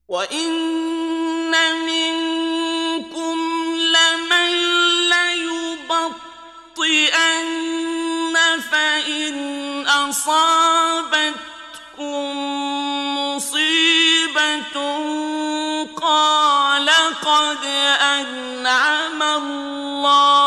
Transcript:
وَإِنَّ مِنكُمْ لَمَن لَّيُبَطِّئَنَّ فَإِنْ أَصَابَتْكُم مُّصِيبَةٌ قَالَ قَدْ أَنْعَمَ اللَّهُ